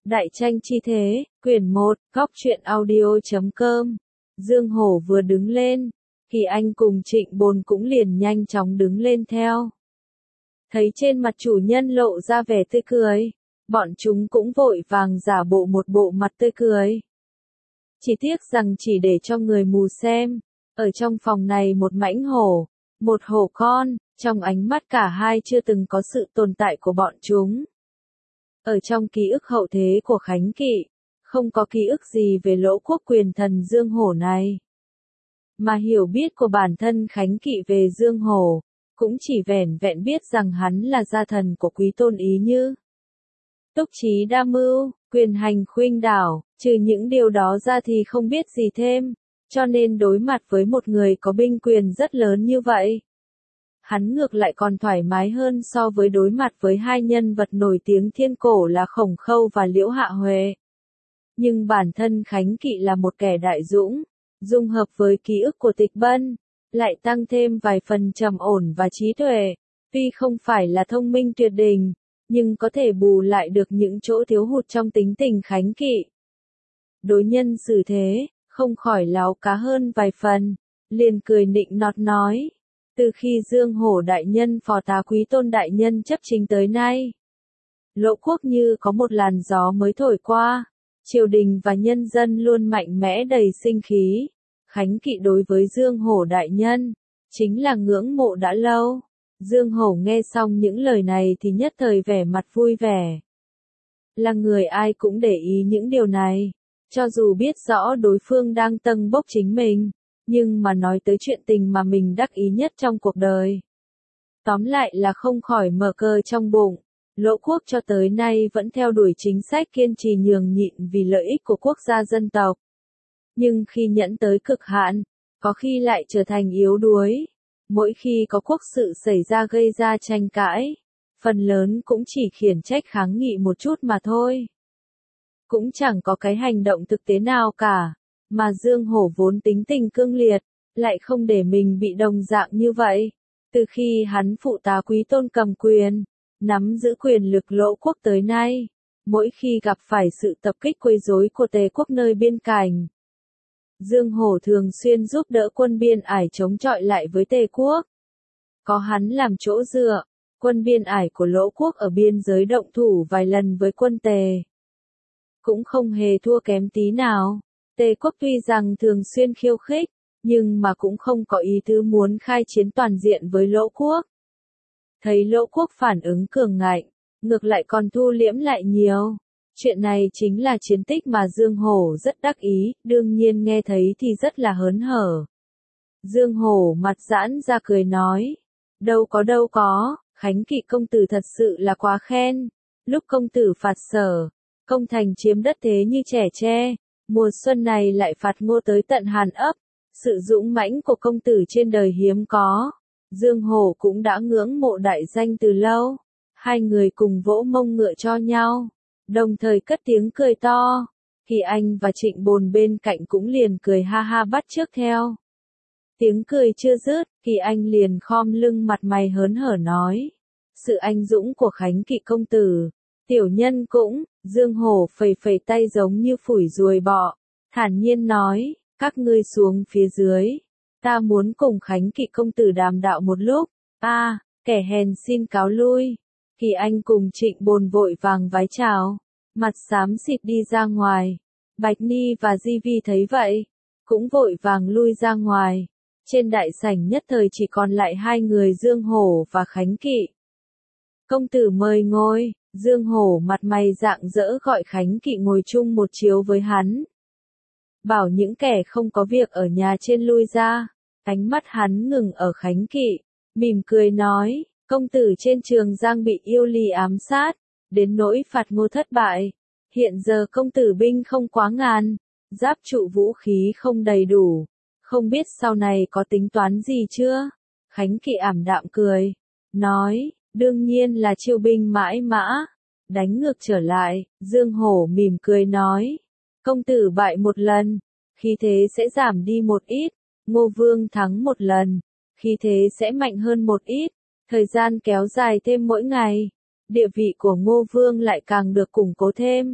Đại tranh chi thế, quyển 1, góc truyện audio.com. Dương Hổ vừa đứng lên, thì anh cùng Trịnh Bồn cũng liền nhanh chóng đứng lên theo. Thấy trên mặt chủ nhân lộ ra vẻ tươi cười, bọn chúng cũng vội vàng giả bộ một bộ mặt tươi cười. Chỉ tiếc rằng chỉ để cho người mù xem, ở trong phòng này một mãnh hổ, một hổ con, trong ánh mắt cả hai chưa từng có sự tồn tại của bọn chúng. Ở trong ký ức hậu thế của Khánh Kỵ, không có ký ức gì về lỗ quốc quyền thần Dương Hổ này. Mà hiểu biết của bản thân Khánh Kỵ về Dương Hổ, cũng chỉ vẻn vẹn biết rằng hắn là gia thần của Quý Tôn Ý Như. Túc trí đa mưu, quyền hành khuynh đảo, trừ những điều đó ra thì không biết gì thêm, cho nên đối mặt với một người có binh quyền rất lớn như vậy, hắn ngược lại còn thoải mái hơn so với đối mặt với hai nhân vật nổi tiếng thiên cổ là Khổng Khâu và Liễu Hạ Huệ. Nhưng bản thân Khánh Kỵ là một kẻ đại dũng, dung hợp với ký ức của Tịch Bân, lại tăng thêm vài phần trầm ổn và trí tuệ, tuy không phải là thông minh tuyệt đỉnh, nhưng có thể bù lại được những chỗ thiếu hụt trong tính tình Khánh Kỵ. Đối nhân xử thế, không khỏi láo cá hơn vài phần, liền cười nịnh nọt nói. Từ khi Dương Hổ đại nhân phò tá Quý Tôn đại nhân chấp chính tới nay, lỗ quốc như có một làn gió mới thổi qua, triều đình và nhân dân luôn mạnh mẽ đầy sinh khí. Khánh Kỵ đối với Dương Hổ đại nhân, chính là ngưỡng mộ đã lâu. Dương Hổ nghe xong những lời này thì nhất thời vẻ mặt vui vẻ. Là người ai cũng để ý những điều này, cho dù biết rõ đối phương đang tâng bốc chính mình. Nhưng mà nói tới chuyện tình mà mình đắc ý nhất trong cuộc đời. Tóm lại là không khỏi mở cờ trong bụng, lỗ quốc cho tới nay vẫn theo đuổi chính sách kiên trì nhường nhịn vì lợi ích của quốc gia dân tộc. Nhưng khi nhẫn tới cực hạn, có khi lại trở thành yếu đuối. Mỗi khi có quốc sự xảy ra gây ra tranh cãi, phần lớn cũng chỉ khiển trách kháng nghị một chút mà thôi. Cũng chẳng có cái hành động thực tế nào cả. Mà Dương Hổ vốn tính tình cương liệt, lại không để mình bị đồng dạng như vậy. Từ khi hắn phụ tá Quý Tôn cầm quyền, nắm giữ quyền lực lỗ quốc tới nay, mỗi khi gặp phải sự tập kích quấy rối của Tề quốc nơi biên cảnh, Dương Hổ thường xuyên giúp đỡ quân biên ải chống chọi lại với Tề quốc. Có hắn làm chỗ dựa, quân biên ải của lỗ quốc ở biên giới động thủ vài lần với quân Tề, cũng không hề thua kém tí nào. Tề quốc tuy rằng thường xuyên khiêu khích, nhưng mà cũng không có ý tứ muốn khai chiến toàn diện với lỗ quốc. Thấy lỗ quốc phản ứng cường ngạnh, ngược lại còn thu liễm lại nhiều. Chuyện này chính là chiến tích mà Dương Hổ rất đắc ý, đương nhiên nghe thấy thì rất là hớn hở. Dương Hổ mặt giãn ra cười nói, đâu có, Khánh Kỵ công tử thật sự là quá khen. Lúc công tử phạt Sở, công thành chiếm đất thế như trẻ tre. Mùa xuân này lại phạt Ngô tới tận Hàn ấp, sự dũng mãnh của công tử trên đời hiếm có. Dương Hổ cũng đã ngưỡng mộ đại danh từ lâu. Hai người cùng vỗ mông ngựa cho nhau, đồng thời cất tiếng cười to. Thì anh và Trịnh Bồn bên cạnh cũng liền cười ha ha bắt chước theo. Tiếng cười chưa dứt, thì anh liền khom lưng mặt mày hớn hở nói. Sự anh dũng của Khánh Kỵ công tử, tiểu nhân cũng. Dương Hổ phẩy phẩy tay giống như phủi ruồi bọ, thản nhiên nói, các ngươi xuống phía dưới, ta muốn cùng Khánh Kỵ công tử đàm đạo một lúc. Kẻ hèn xin cáo lui. Thì anh cùng Trịnh Bồn vội vàng vái chào, mặt xám xịt đi ra ngoài. Bạch Ni và Di Vi thấy vậy, cũng vội vàng lui ra ngoài. Trên đại sảnh nhất thời chỉ còn lại hai người Dương Hổ và Khánh Kỵ. Công tử mời ngồi. Dương Hổ mặt mày rạng rỡ gọi Khánh Kỵ ngồi chung một chiếu với hắn. Bảo những kẻ không có việc ở nhà trên lui ra. Ánh mắt hắn ngừng ở Khánh Kỵ, mỉm cười nói, công tử trên Trường Giang bị yêu ly ám sát, đến nỗi phạt Ngô thất bại. Hiện giờ công tử binh không quá ngàn, giáp trụ vũ khí không đầy đủ, không biết sau này có tính toán gì chưa? Khánh Kỵ ảm đạm cười, nói, đương nhiên là chiêu binh mãi mã. Đánh ngược trở lại, Dương Hổ mỉm cười nói, công tử bại một lần, khí thế sẽ giảm đi một ít. Ngô Vương thắng một lần, khí thế sẽ mạnh hơn một ít. Thời gian kéo dài thêm mỗi ngày, địa vị của Ngô Vương lại càng được củng cố thêm.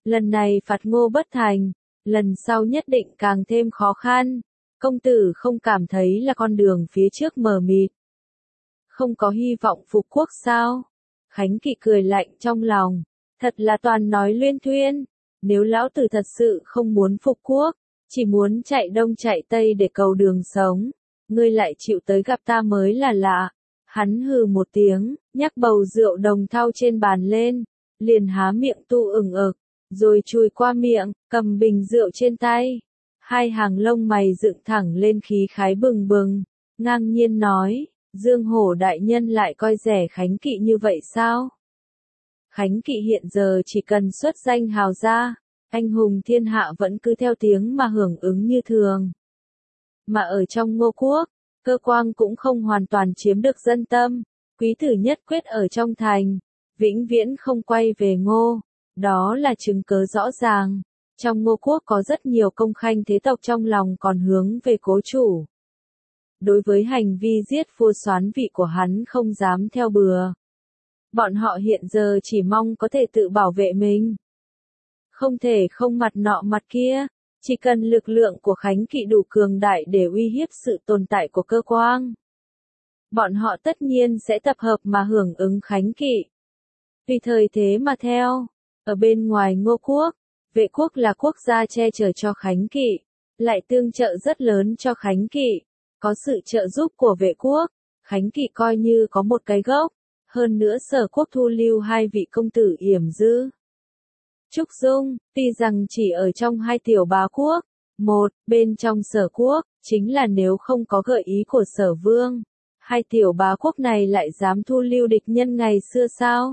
lần này phạt Ngô bất thành, lần sau nhất định càng thêm khó khăn. Công tử không cảm thấy là con đường phía trước mờ mịt, không có hy vọng phục quốc sao? Khánh Kỵ cười lạnh trong lòng, thật là toàn nói luyên thuyên, nếu lão tử thật sự không muốn phục quốc, chỉ muốn chạy đông chạy tây để cầu đường sống, ngươi lại chịu tới gặp ta mới là lạ. Hắn hừ một tiếng, nhắc bầu rượu đồng thau trên bàn lên, liền há miệng tu ửng ực, rồi chùi qua miệng, cầm bình rượu trên tay. Hai hàng lông mày dựng thẳng lên khí khái bừng bừng, ngang nhiên nói, Dương Hổ đại nhân lại coi rẻ Khánh Kỵ như vậy sao? Khánh Kỵ hiện giờ chỉ cần xuất danh hào gia, anh hùng thiên hạ vẫn cứ theo tiếng mà hưởng ứng như thường. Mà ở trong Ngô quốc, Cơ Quang cũng không hoàn toàn chiếm được dân tâm, quý tử nhất quyết ở trong thành, vĩnh viễn không quay về Ngô, đó là chứng cớ rõ ràng. Trong Ngô quốc có rất nhiều công khanh thế tộc trong lòng còn hướng về cố chủ. Đối với hành vi giết vua soán vị của hắn không dám theo bừa. Bọn họ hiện giờ chỉ mong có thể tự bảo vệ mình. Không thể không mặt nọ mặt kia, chỉ cần lực lượng của Khánh Kỵ đủ cường đại để uy hiếp sự tồn tại của Cơ Quang. Bọn họ tất nhiên sẽ tập hợp mà hưởng ứng Khánh Kỵ. Tùy thời thế mà theo, ở bên ngoài Ngô quốc, Vệ quốc là quốc gia che chở cho Khánh Kỵ, lại tương trợ rất lớn cho Khánh Kỵ. Có sự trợ giúp của Vệ quốc, Khánh Kỵ coi như có một cái gốc, hơn nữa Sở quốc thu lưu hai vị công tử Yểm Dư, Trúc Dung, tuy rằng chỉ ở trong hai tiểu bá quốc, một, bên trong Sở quốc, chính là nếu không có gợi ý của Sở vương, hai tiểu bá quốc này lại dám thu lưu địch nhân ngày xưa sao?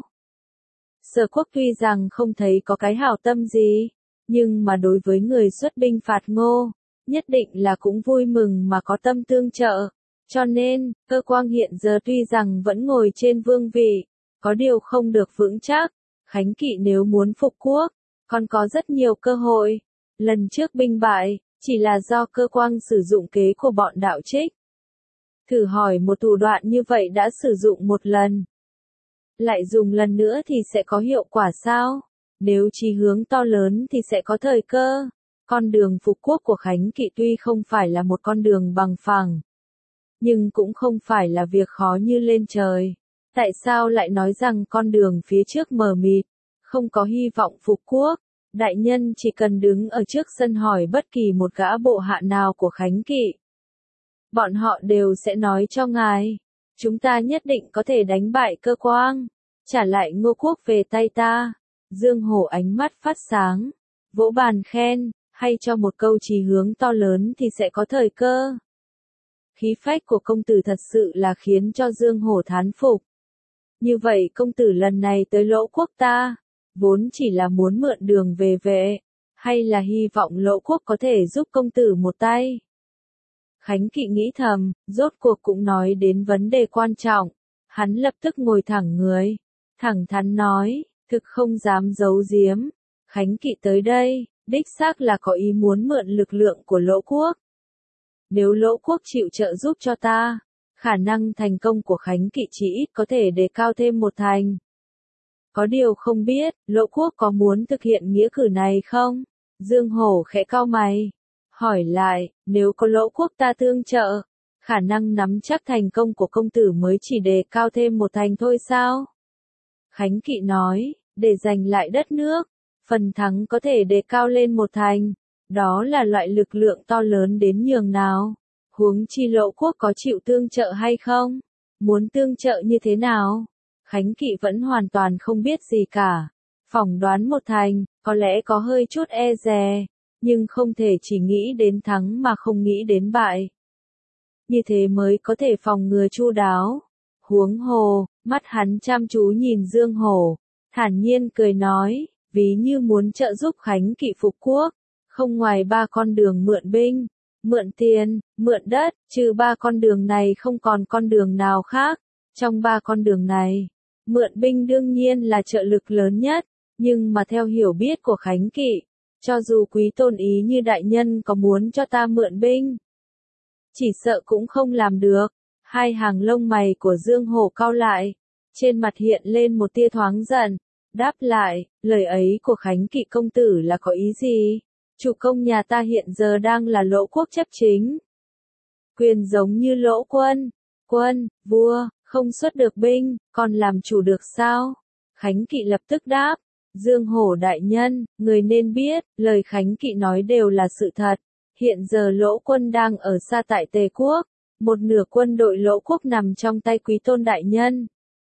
Sở quốc tuy rằng không thấy có cái hảo tâm gì, nhưng mà đối với người xuất binh phạt Ngô, nhất định là cũng vui mừng mà có tâm tương trợ. Cho nên, Cơ Quang hiện giờ tuy rằng vẫn ngồi trên vương vị, có điều không được vững chắc. Khánh Kỵ nếu muốn phục quốc, còn có rất nhiều cơ hội. Lần trước binh bại, chỉ là do Cơ Quang sử dụng kế của bọn đạo trích. Thử hỏi một thủ đoạn như vậy đã sử dụng một lần, lại dùng lần nữa thì sẽ có hiệu quả sao? Nếu chí hướng to lớn thì sẽ có thời cơ. Con đường phục quốc của Khánh Kỵ tuy không phải là một con đường bằng phẳng, nhưng cũng không phải là việc khó như lên trời. Tại sao lại nói rằng con đường phía trước mờ mịt, không có hy vọng phục quốc? Đại nhân chỉ cần đứng ở trước sân hỏi bất kỳ một gã bộ hạ nào của Khánh Kỵ, bọn họ đều sẽ nói cho ngài, chúng ta nhất định có thể đánh bại Cơ Quang, trả lại Ngô quốc về tay ta. Dương Hổ ánh mắt phát sáng, vỗ bàn khen, hay cho một câu chí hướng to lớn thì sẽ có thời cơ. Khí phách của công tử thật sự là khiến cho Dương Hổ thán phục. Như vậy công tử lần này tới Lỗ quốc ta, vốn chỉ là muốn mượn đường về Vệ, hay là hy vọng Lỗ quốc có thể giúp công tử một tay? Khánh Kỵ nghĩ thầm, rốt cuộc cũng nói đến vấn đề quan trọng. Hắn lập tức ngồi thẳng người, thẳng thắn nói, thực không dám giấu giếm. Khánh Kỵ tới đây, đích xác là có ý muốn mượn lực lượng của Lỗ quốc. Nếu Lỗ quốc chịu trợ giúp cho ta, khả năng thành công của Khánh Kỵ chỉ ít có thể đề cao thêm một thành. Có điều không biết, Lỗ quốc có muốn thực hiện nghĩa cử này không? Dương Hổ khẽ cau mày, hỏi lại, nếu có Lỗ quốc ta tương trợ, khả năng nắm chắc thành công của công tử mới chỉ đề cao thêm một thành thôi sao? Khánh Kỵ nói, để giành lại đất nước, phần thắng có thể đề cao lên một thành, đó là loại lực lượng to lớn đến nhường nào. Huống chi Lỗ quốc có chịu tương trợ hay không? Muốn tương trợ như thế nào? Khánh Kỵ vẫn hoàn toàn không biết gì cả. Phỏng đoán một thành, có lẽ có hơi chút e dè, nhưng không thể chỉ nghĩ đến thắng mà không nghĩ đến bại. Như thế mới có thể phòng ngừa chu đáo. Huống hồ, mắt hắn chăm chú nhìn Dương Hổ, thản nhiên cười nói, ví như muốn trợ giúp Khánh Kỵ phục quốc, không ngoài ba con đường mượn binh, mượn tiền, mượn đất, trừ ba con đường này không còn con đường nào khác. Trong ba con đường này, mượn binh đương nhiên là trợ lực lớn nhất, nhưng mà theo hiểu biết của Khánh Kỵ, cho dù quý tôn ý như đại nhân có muốn cho ta mượn binh, chỉ sợ cũng không làm được. Hai hàng lông mày của Dương Hổ cau lại, trên mặt hiện lên một tia thoáng giận, Đáp lại, lời ấy của Khánh Kỵ công tử là có ý gì? Chủ công nhà ta hiện giờ đang là Lỗ quốc chấp chính. Quyền giống như Lỗ quân, vua, không xuất được binh, còn làm chủ được sao? Khánh Kỵ lập tức đáp, Dương Hổ đại nhân, người nên biết, lời Khánh Kỵ nói đều là sự thật. Hiện giờ Lỗ quân đang ở xa tại Tề quốc, một nửa quân đội Lỗ quốc nằm trong tay Quý Tôn đại nhân.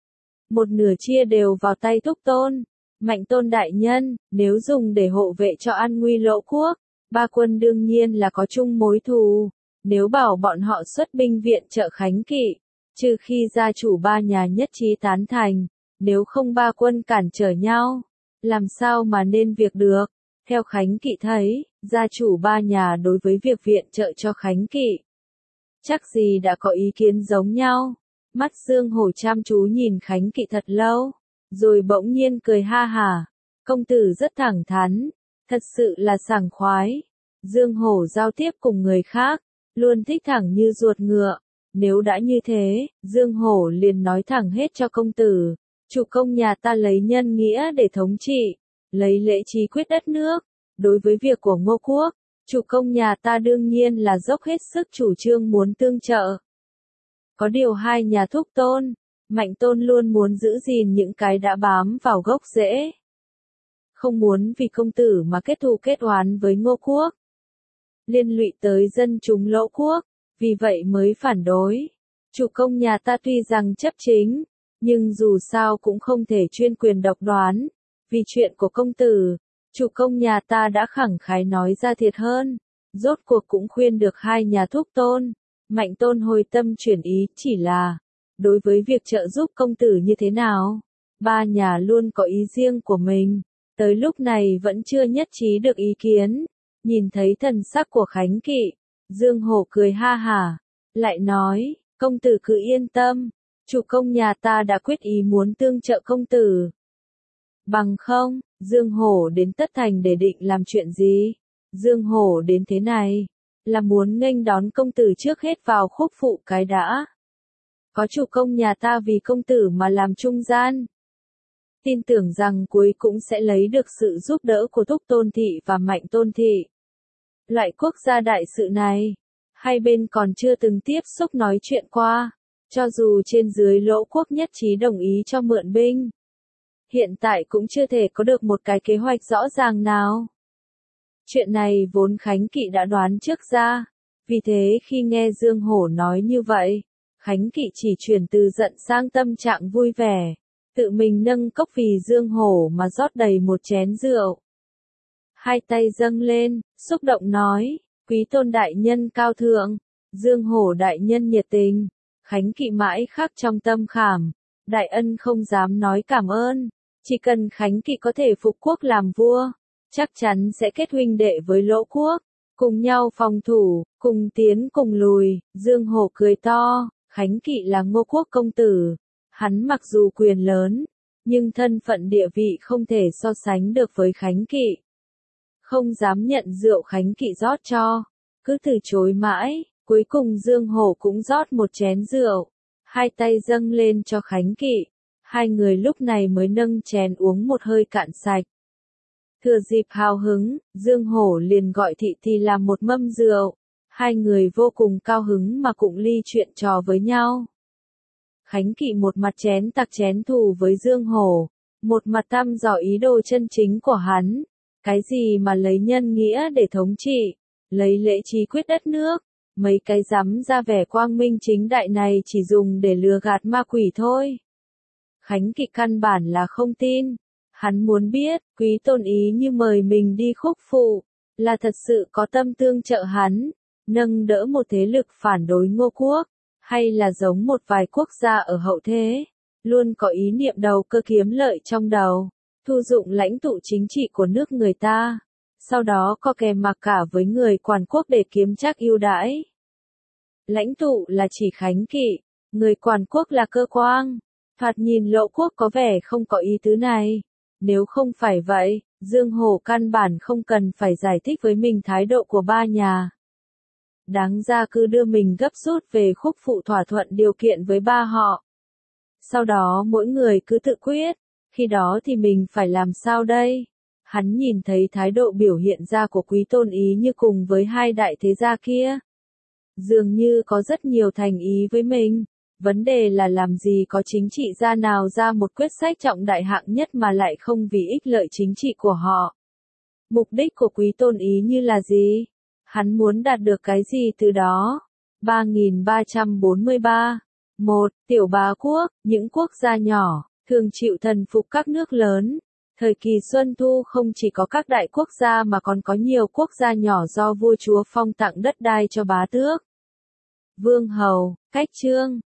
Một nửa chia đều vào tay Thúc Tôn, Mạnh Tôn đại nhân, nếu dùng để hộ vệ cho an nguy Lỗ quốc, ba quân đương nhiên là có chung mối thù. Nếu bảo bọn họ xuất binh viện trợ Khánh Kỵ, trừ khi gia chủ ba nhà nhất trí tán thành, nếu không ba quân cản trở nhau, làm sao mà nên việc được. Theo Khánh Kỵ thấy, gia chủ ba nhà đối với việc viện trợ cho Khánh Kỵ, chắc gì đã có ý kiến giống nhau. Mắt Dương Hổ chăm chú nhìn Khánh Kỵ thật lâu, rồi bỗng nhiên cười ha hả. Công tử rất thẳng thắn, thật sự là sảng khoái. Dương Hổ giao tiếp cùng người khác, luôn thích thẳng như ruột ngựa. Nếu đã như thế, Dương Hổ liền nói thẳng hết cho công tử. Chủ công nhà ta lấy nhân nghĩa để thống trị, lấy lễ trí quyết đất nước. Đối với việc của Ngô quốc, chủ công nhà ta đương nhiên là dốc hết sức chủ trương muốn tương trợ. Có điều hai nhà Thúc Tôn, Mạnh Tôn luôn muốn giữ gìn những cái đã bám vào gốc rễ. Không muốn vì công tử mà kết thù kết oán với Ngô quốc, liên lụy tới dân chúng Lỗ quốc, vì vậy mới phản đối. Chủ công nhà ta tuy rằng chấp chính, nhưng dù sao cũng không thể chuyên quyền độc đoán. Vì chuyện của công tử, chủ công nhà ta đã khẳng khái nói ra thiệt hơn, rốt cuộc cũng khuyên được hai nhà Thúc Tôn, Mạnh Tôn hồi tâm chuyển ý, chỉ là, đối với việc trợ giúp công tử như thế nào, ba nhà luôn có ý riêng của mình, tới lúc này vẫn chưa nhất trí được ý kiến. Nhìn thấy thần sắc của Khánh Kỵ, Dương Hổ cười ha hả, lại nói, công tử cứ yên tâm, chủ công nhà ta đã quyết ý muốn tương trợ công tử. Bằng không, Dương Hổ đến Tất Thành để định làm chuyện gì? Dương Hổ đến thế này, là muốn nghênh đón công tử trước hết vào khúc phụ cái đã. Có chủ công nhà ta vì công tử mà làm trung gian. Tin tưởng rằng cuối cũng sẽ lấy được sự giúp đỡ của Thúc Tôn Thị và Mạnh Tôn Thị. Loại quốc gia đại sự này, hai bên còn chưa từng tiếp xúc nói chuyện qua, cho dù trên dưới Lỗ quốc nhất trí đồng ý cho mượn binh. Hiện tại cũng chưa thể có được một cái kế hoạch rõ ràng nào. Chuyện này vốn Khánh Kỵ đã đoán trước ra, vì thế khi nghe Dương Hổ nói như vậy, Khánh Kỵ chỉ chuyển từ giận sang tâm trạng vui vẻ, tự mình nâng cốc vì Dương Hổ mà rót đầy một chén rượu. Hai tay dâng lên, xúc động nói, Quý Tôn đại nhân cao thượng, Dương Hổ đại nhân nhiệt tình. Khánh Kỵ mãi khắc trong tâm khảm, đại ân không dám nói cảm ơn, chỉ cần Khánh Kỵ có thể phục quốc làm vua, chắc chắn sẽ kết huynh đệ với Lỗ quốc, cùng nhau phòng thủ, cùng tiến cùng lùi. Dương Hổ cười to, Khánh Kỵ là Ngô quốc công tử, hắn mặc dù quyền lớn, nhưng thân phận địa vị không thể so sánh được với Khánh Kỵ. Không dám nhận rượu Khánh Kỵ rót cho, cứ từ chối mãi, cuối cùng Dương Hổ cũng rót một chén rượu, hai tay dâng lên cho Khánh Kỵ, hai người lúc này mới nâng chén uống một hơi cạn sạch. Thừa dịp hào hứng, Dương Hổ liền gọi Thị Thì làm một mâm rượu, hai người vô cùng cao hứng mà cụng ly chuyện trò với nhau. Khánh Kỵ một mặt chén tặc chén thù với Dương Hổ, một mặt thăm dò ý đồ chân chính của hắn. Cái gì mà lấy nhân nghĩa để thống trị, lấy lễ trí quyết đất nước, mấy cái rắm ra vẻ quang minh chính đại này chỉ dùng để lừa gạt ma quỷ thôi. Khánh Kỵ căn bản là không tin, hắn muốn biết, Quý Tôn ý như mời mình đi khúc phụ, là thật sự có tâm tương trợ hắn, nâng đỡ một thế lực phản đối Ngô quốc, hay là giống một vài quốc gia ở hậu thế, luôn có ý niệm đầu cơ kiếm lợi trong đầu. Thu dụng lãnh tụ chính trị của nước người ta, sau đó co kè mặc cả với người quản quốc để kiếm trác ưu đãi. Lãnh tụ là chỉ Khánh Kỵ, người quản quốc là cơ quan, thoạt nhìn Lỗ quốc có vẻ không có ý tứ này. Nếu không phải vậy, Dương Hổ căn bản không cần phải giải thích với mình thái độ của ba nhà. Đáng ra cứ đưa mình gấp rút về khúc phụ thỏa thuận điều kiện với ba họ. Sau đó mỗi người cứ tự quyết. Khi đó thì mình phải làm sao đây? Hắn nhìn thấy thái độ biểu hiện ra của Quý Tôn Ý Như cùng với hai đại thế gia kia. Dường như có rất nhiều thành ý với mình. Vấn đề là làm gì có chính trị gia nào ra một quyết sách trọng đại hạng nhất mà lại không vì ích lợi chính trị của họ. Mục đích của Quý Tôn Ý Như là gì? Hắn muốn đạt được cái gì từ đó? 3343 1. Tiểu bá quốc, những quốc gia nhỏ, thường chịu thần phục các nước lớn. Thời kỳ Xuân Thu không chỉ có các đại quốc gia mà còn có nhiều quốc gia nhỏ do vua chúa phong tặng đất đai cho bá tước, vương hầu, cách chương.